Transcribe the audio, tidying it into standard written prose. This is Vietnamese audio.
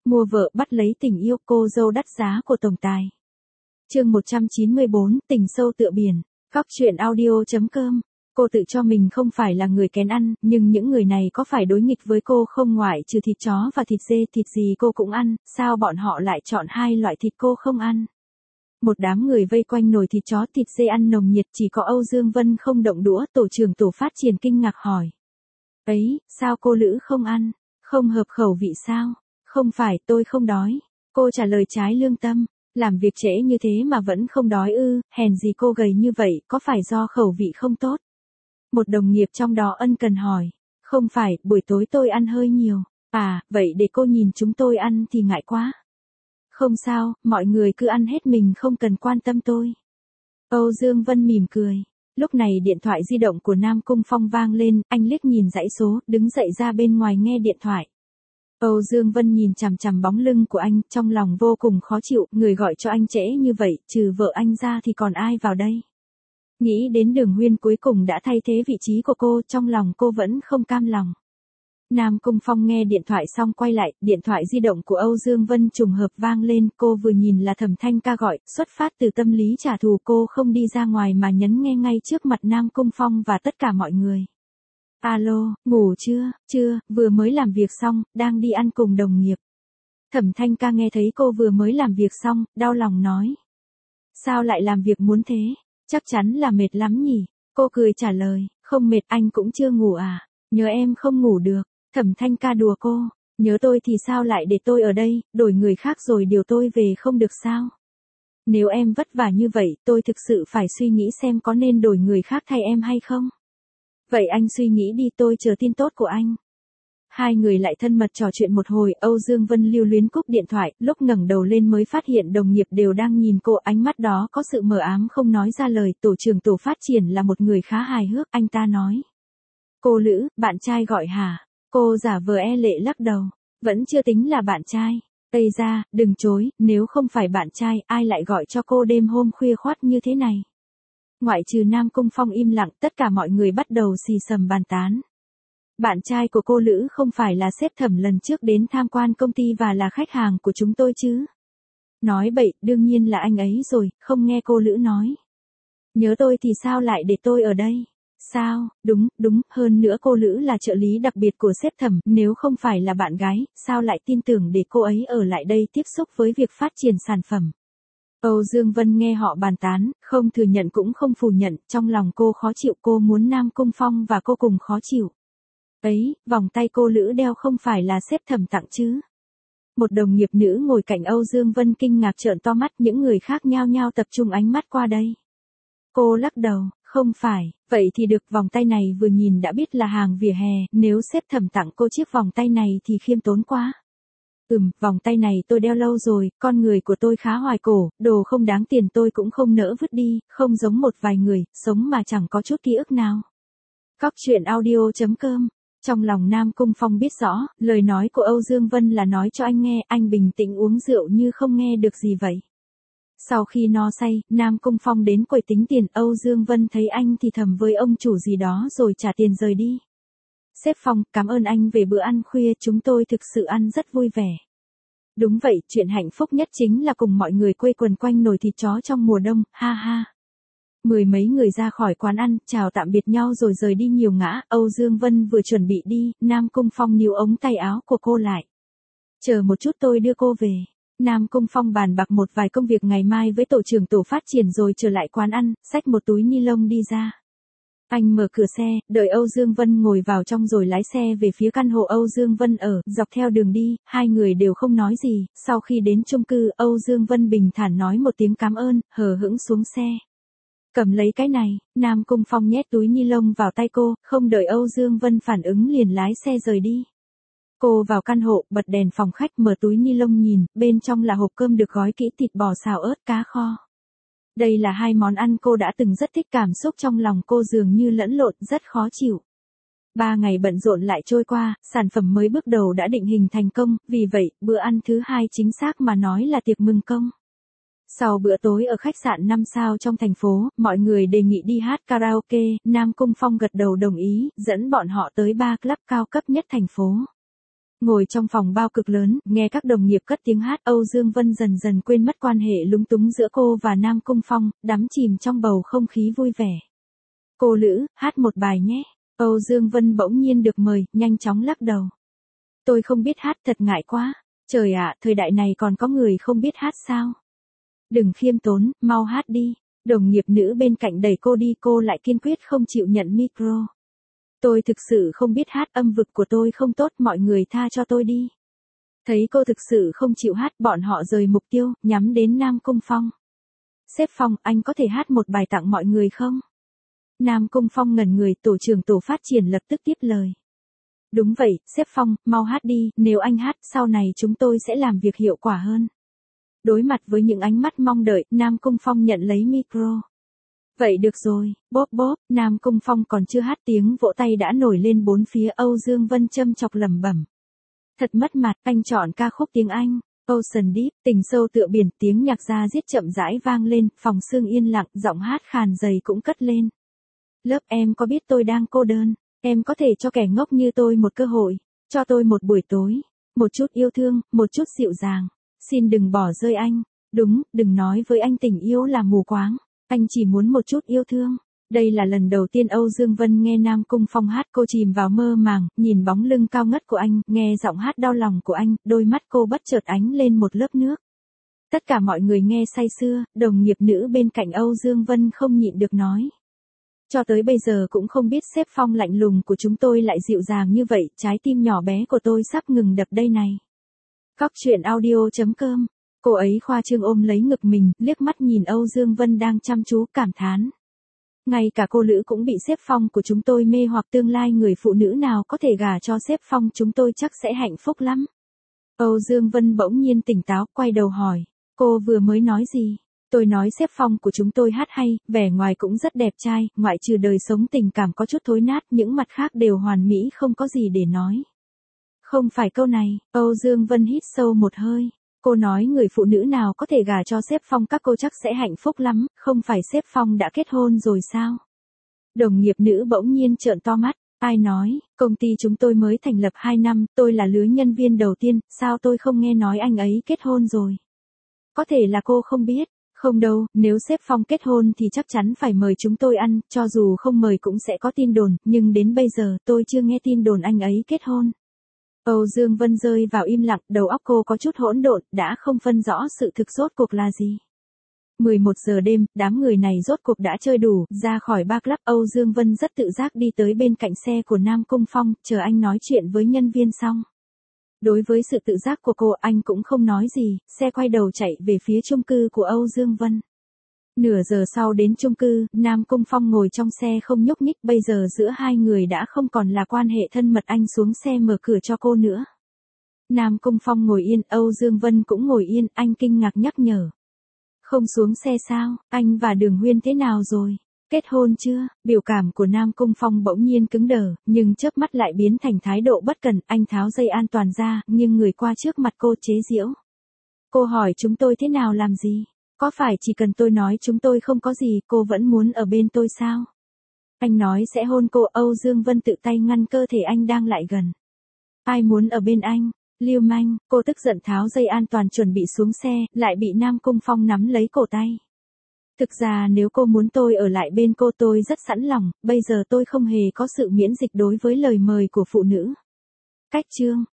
Mua vợ bắt lấy tình yêu, cô dâu đắt giá của tổng tài. Chương 194, tình sâu tựa biển. Góc truyện audio.com. Cô tự cho mình không phải là người kén ăn, nhưng những người này có phải đối nghịch với cô không? Ngoại trừ thịt chó và thịt dê, thịt gì cô cũng ăn, sao bọn họ lại chọn hai loại thịt cô không ăn? Một đám người vây quanh nồi thịt chó thịt dê ăn nồng nhiệt, chỉ có Âu Dương Vân không động đũa. Tổ trưởng tổ phát triển kinh ngạc hỏi. Ấy, sao cô Lữ không ăn? Không hợp khẩu vị sao? Không phải, tôi không đói. Cô trả lời trái lương tâm. Làm việc trễ như thế mà vẫn không đói ư? Hèn gì cô gầy như vậy, có phải do khẩu vị không tốt? Một đồng nghiệp trong đó ân cần hỏi. Không phải, buổi tối tôi ăn hơi nhiều. À, vậy để cô nhìn chúng tôi ăn thì ngại quá. Không sao, mọi người cứ ăn hết, mình không cần quan tâm tôi. Âu Dương Vân mỉm cười. Lúc này điện thoại di động của Nam Cung Phong vang lên, anh liếc nhìn dãy số, đứng dậy ra bên ngoài nghe điện thoại. Âu Dương Vân nhìn chằm chằm bóng lưng của anh, trong lòng vô cùng khó chịu, người gọi cho anh trễ như vậy, trừ vợ anh ra thì còn ai vào đây? Nghĩ đến Đường Huyên cuối cùng đã thay thế vị trí của cô, trong lòng cô vẫn không cam lòng. Nam Cung Phong nghe điện thoại xong quay lại, điện thoại di động của Âu Dương Vân trùng hợp vang lên, cô vừa nhìn là Thẩm Thanh Ca gọi, xuất phát từ tâm lý trả thù cô không đi ra ngoài mà nhấn nghe ngay trước mặt Nam Cung Phong và tất cả mọi người. Alo, ngủ chưa? Chưa, vừa mới làm việc xong, đang đi ăn cùng đồng nghiệp. Thẩm Thanh Ca nghe thấy cô vừa mới làm việc xong, đau lòng nói. Sao lại làm việc muốn thế? Chắc chắn là mệt lắm nhỉ? Cô cười trả lời, không mệt, anh cũng chưa ngủ à? Nhớ em không ngủ được. Thẩm Thanh Ca đùa cô, nhớ tôi thì sao lại để tôi ở đây, đổi người khác rồi điều tôi về không được sao? Nếu em vất vả như vậy, tôi thực sự phải suy nghĩ xem có nên đổi người khác thay em hay không? Vậy anh suy nghĩ đi, tôi chờ tin tốt của anh. Hai người lại thân mật trò chuyện một hồi, Âu Dương Vân lưu luyến cúp điện thoại, lúc ngẩng đầu lên mới phát hiện đồng nghiệp đều đang nhìn cô, ánh mắt đó có sự mờ ám không nói ra lời. Tổ trưởng tổ phát triển là một người khá hài hước, anh ta nói. Cô Lữ, bạn trai gọi hả? Cô giả vờ e lệ lắc đầu, vẫn chưa tính là bạn trai. Tây ra, đừng chối, nếu không phải bạn trai, ai lại gọi cho cô đêm hôm khuya khoắt như thế này? Ngoại trừ Nam Cung Phong im lặng, tất cả mọi người bắt đầu xì xầm bàn tán. Bạn trai của cô Lữ không phải là sếp Thẩm lần trước đến tham quan công ty và là khách hàng của chúng tôi chứ? Nói bậy, đương nhiên là anh ấy rồi, không nghe cô Lữ nói. Nhớ tôi thì sao lại để tôi ở đây? Sao, đúng, hơn nữa cô Lữ là trợ lý đặc biệt của sếp Thẩm, nếu không phải là bạn gái, sao lại tin tưởng để cô ấy ở lại đây tiếp xúc với việc phát triển sản phẩm? Âu Dương Vân nghe họ bàn tán, không thừa nhận cũng không phủ nhận, trong lòng cô khó chịu, cô muốn Nam Cung Phong và cô cùng khó chịu. Ấy, vòng tay cô Lữ đeo không phải là sếp Thẩm tặng chứ? Một đồng nghiệp nữ ngồi cạnh Âu Dương Vân kinh ngạc trợn to mắt, những người khác nhao nhao tập trung ánh mắt qua đây. Cô lắc đầu, không phải, vậy thì được, vòng tay này vừa nhìn đã biết là hàng vỉa hè, nếu sếp Thẩm tặng cô chiếc vòng tay này thì khiêm tốn quá. Vòng tay này tôi đeo lâu rồi, con người của tôi khá hoài cổ, đồ không đáng tiền tôi cũng không nỡ vứt đi, không giống một vài người, sống mà chẳng có chút ký ức nào. Góc truyện audio.com. Trong lòng Nam Cung Phong biết rõ, lời nói của Âu Dương Vân là nói cho anh nghe, anh bình tĩnh uống rượu như không nghe được gì vậy. Sau khi no say, Nam Cung Phong đến quầy tính tiền, Âu Dương Vân thấy anh thì thầm với ông chủ gì đó rồi trả tiền rời đi. Sếp Phong, cảm ơn anh về bữa ăn khuya, chúng tôi thực sự ăn rất vui vẻ. Đúng vậy, chuyện hạnh phúc nhất chính là cùng mọi người quây quần quanh nồi thịt chó trong mùa đông, ha ha. Mười mấy người ra khỏi quán ăn, chào tạm biệt nhau rồi rời đi nhiều ngã, Âu Dương Vân vừa chuẩn bị đi, Nam Cung Phong níu ống tay áo của cô lại. Chờ một chút tôi đưa cô về. Nam Cung Phong bàn bạc một vài công việc ngày mai với tổ trưởng tổ phát triển rồi trở lại quán ăn, xách một túi ni lông đi ra. Anh mở cửa xe, đợi Âu Dương Vân ngồi vào trong rồi lái xe về phía căn hộ Âu Dương Vân ở, dọc theo đường đi, hai người đều không nói gì, sau khi đến chung cư, Âu Dương Vân bình thản nói một tiếng cảm ơn, hờ hững xuống xe. Cầm lấy cái này, Nam Cung Phong nhét túi ni lông vào tay cô, không đợi Âu Dương Vân phản ứng liền lái xe rời đi. Cô vào căn hộ, bật đèn phòng khách, mở túi ni lông nhìn, bên trong là hộp cơm được gói kỹ, thịt bò xào ớt, cá kho. Đây là hai món ăn cô đã từng rất thích, cảm xúc trong lòng cô dường như lẫn lộn, rất khó chịu. 3 ngày bận rộn lại trôi qua, sản phẩm mới bước đầu đã định hình thành công, vì vậy, bữa ăn thứ hai chính xác mà nói là tiệc mừng công. Sau bữa tối ở khách sạn 5 sao trong thành phố, mọi người đề nghị đi hát karaoke, Nam Cung Phong gật đầu đồng ý, dẫn bọn họ tới bar club cao cấp nhất thành phố. Ngồi trong phòng bao cực lớn, nghe các đồng nghiệp cất tiếng hát, Âu Dương Vân dần dần quên mất quan hệ lúng túng giữa cô và Nam Cung Phong, đắm chìm trong bầu không khí vui vẻ. Cô Lữ, hát một bài nhé. Âu Dương Vân bỗng nhiên được mời, nhanh chóng lắc đầu. Tôi không biết hát, thật ngại quá. Trời ạ, thời đại này còn có người không biết hát sao? Đừng khiêm tốn, mau hát đi. Đồng nghiệp nữ bên cạnh đẩy cô đi, cô lại kiên quyết không chịu nhận micro. Tôi thực sự không biết hát, âm vực của tôi không tốt, mọi người tha cho tôi đi. Thấy cô thực sự không chịu hát, bọn họ rời mục tiêu, nhắm đến Nam Cung Phong. Sếp Phong, anh có thể hát một bài tặng mọi người không? Nam Cung Phong ngẩn người, tổ trưởng tổ phát triển lập tức tiếp lời. Đúng vậy, sếp Phong, mau hát đi, nếu anh hát, sau này chúng tôi sẽ làm việc hiệu quả hơn. Đối mặt với những ánh mắt mong đợi, Nam Cung Phong nhận lấy micro. Vậy được rồi, bóp bóp, Nam Cung Phong còn chưa hát tiếng vỗ tay đã nổi lên bốn phía. Âu Dương Vân châm chọc lẩm bẩm. Thật mất mặt, anh chọn ca khúc tiếng Anh. Ocean Deep, tình sâu tựa biển, tiếng nhạc ra diết chậm rãi vang lên, phòng sương yên lặng, giọng hát khàn dày cũng cất lên. Lớp em có biết tôi đang cô đơn, em có thể cho kẻ ngốc như tôi một cơ hội, cho tôi một buổi tối, một chút yêu thương, một chút dịu dàng. Xin đừng bỏ rơi anh, đúng, đừng nói với anh tình yêu là mù quáng, anh chỉ muốn một chút yêu thương. Đây là lần đầu tiên Âu Dương Vân nghe Nam Cung Phong hát, cô chìm vào mơ màng, nhìn bóng lưng cao ngất của anh, nghe giọng hát đau lòng của anh, đôi mắt cô bất chợt ánh lên một lớp nước. Tất cả mọi người nghe say sưa, đồng nghiệp nữ bên cạnh Âu Dương Vân không nhịn được nói. Cho tới bây giờ cũng không biết sếp Phong lạnh lùng của chúng tôi lại dịu dàng như vậy, trái tim nhỏ bé của tôi sắp ngừng đập đây này. Cóc truyện audio.com. Cô ấy khoa trương ôm lấy ngực mình, liếc mắt nhìn Âu Dương Vân đang chăm chú, cảm thán. Ngay cả cô Lữ cũng bị sếp Phong của chúng tôi mê hoặc, tương lai người phụ nữ nào có thể gả cho sếp Phong chúng tôi chắc sẽ hạnh phúc lắm. Âu Dương Vân bỗng nhiên tỉnh táo, quay đầu hỏi. Cô vừa mới nói gì? Tôi nói sếp Phong của chúng tôi hát hay, vẻ ngoài cũng rất đẹp trai, ngoại trừ đời sống tình cảm có chút thối nát, những mặt khác đều hoàn mỹ, không có gì để nói. Không phải câu này, Âu Dương Vân hít sâu một hơi. Cô nói người phụ nữ nào có thể gả cho sếp Phong các cô chắc sẽ hạnh phúc lắm, không phải sếp Phong đã kết hôn rồi sao? Đồng nghiệp nữ bỗng nhiên trợn to mắt, ai nói, công ty chúng tôi mới thành lập 2 năm, tôi là lứa nhân viên đầu tiên, sao tôi không nghe nói anh ấy kết hôn rồi? Có thể là cô không biết, không đâu, nếu sếp Phong kết hôn thì chắc chắn phải mời chúng tôi ăn, cho dù không mời cũng sẽ có tin đồn, nhưng đến bây giờ tôi chưa nghe tin đồn anh ấy kết hôn. Âu Dương Vân rơi vào im lặng, đầu óc cô có chút hỗn độn, đã không phân rõ sự thực rốt cuộc là gì. 11 giờ đêm, đám người này rốt cuộc đã chơi đủ, ra khỏi bar club. Âu Dương Vân rất tự giác đi tới bên cạnh xe của Nam Cung Phong, chờ anh nói chuyện với nhân viên xong. Đối với sự tự giác của cô, anh cũng không nói gì, xe quay đầu chạy về phía chung cư của Âu Dương Vân. Nửa giờ sau đến chung cư, Nam Cung Phong ngồi trong xe không nhúc nhích, bây giờ giữa hai người đã không còn là quan hệ thân mật, anh xuống xe mở cửa cho cô nữa. Nam Cung Phong ngồi yên, Âu Dương Vân cũng ngồi yên, anh kinh ngạc nhắc nhở. Không xuống xe sao, anh và Đường Huyên thế nào rồi? Kết hôn chưa? Biểu cảm của Nam Cung Phong bỗng nhiên cứng đờ, nhưng chớp mắt lại biến thành thái độ bất cần, anh tháo dây an toàn ra, nghiêng người qua trước mặt cô chế giễu. Cô hỏi chúng tôi thế nào làm gì? Có phải chỉ cần tôi nói chúng tôi không có gì, cô vẫn muốn ở bên tôi sao? Anh nói sẽ hôn cô. Âu Dương Vân tự tay ngăn cơ thể anh đang lại gần. Ai muốn ở bên anh? Lưu manh, cô tức giận tháo dây an toàn chuẩn bị xuống xe, lại bị Nam Cung Phong nắm lấy cổ tay. Thực ra nếu cô muốn tôi ở lại bên cô tôi rất sẵn lòng, bây giờ tôi không hề có sự miễn dịch đối với lời mời của phụ nữ. Cách chương.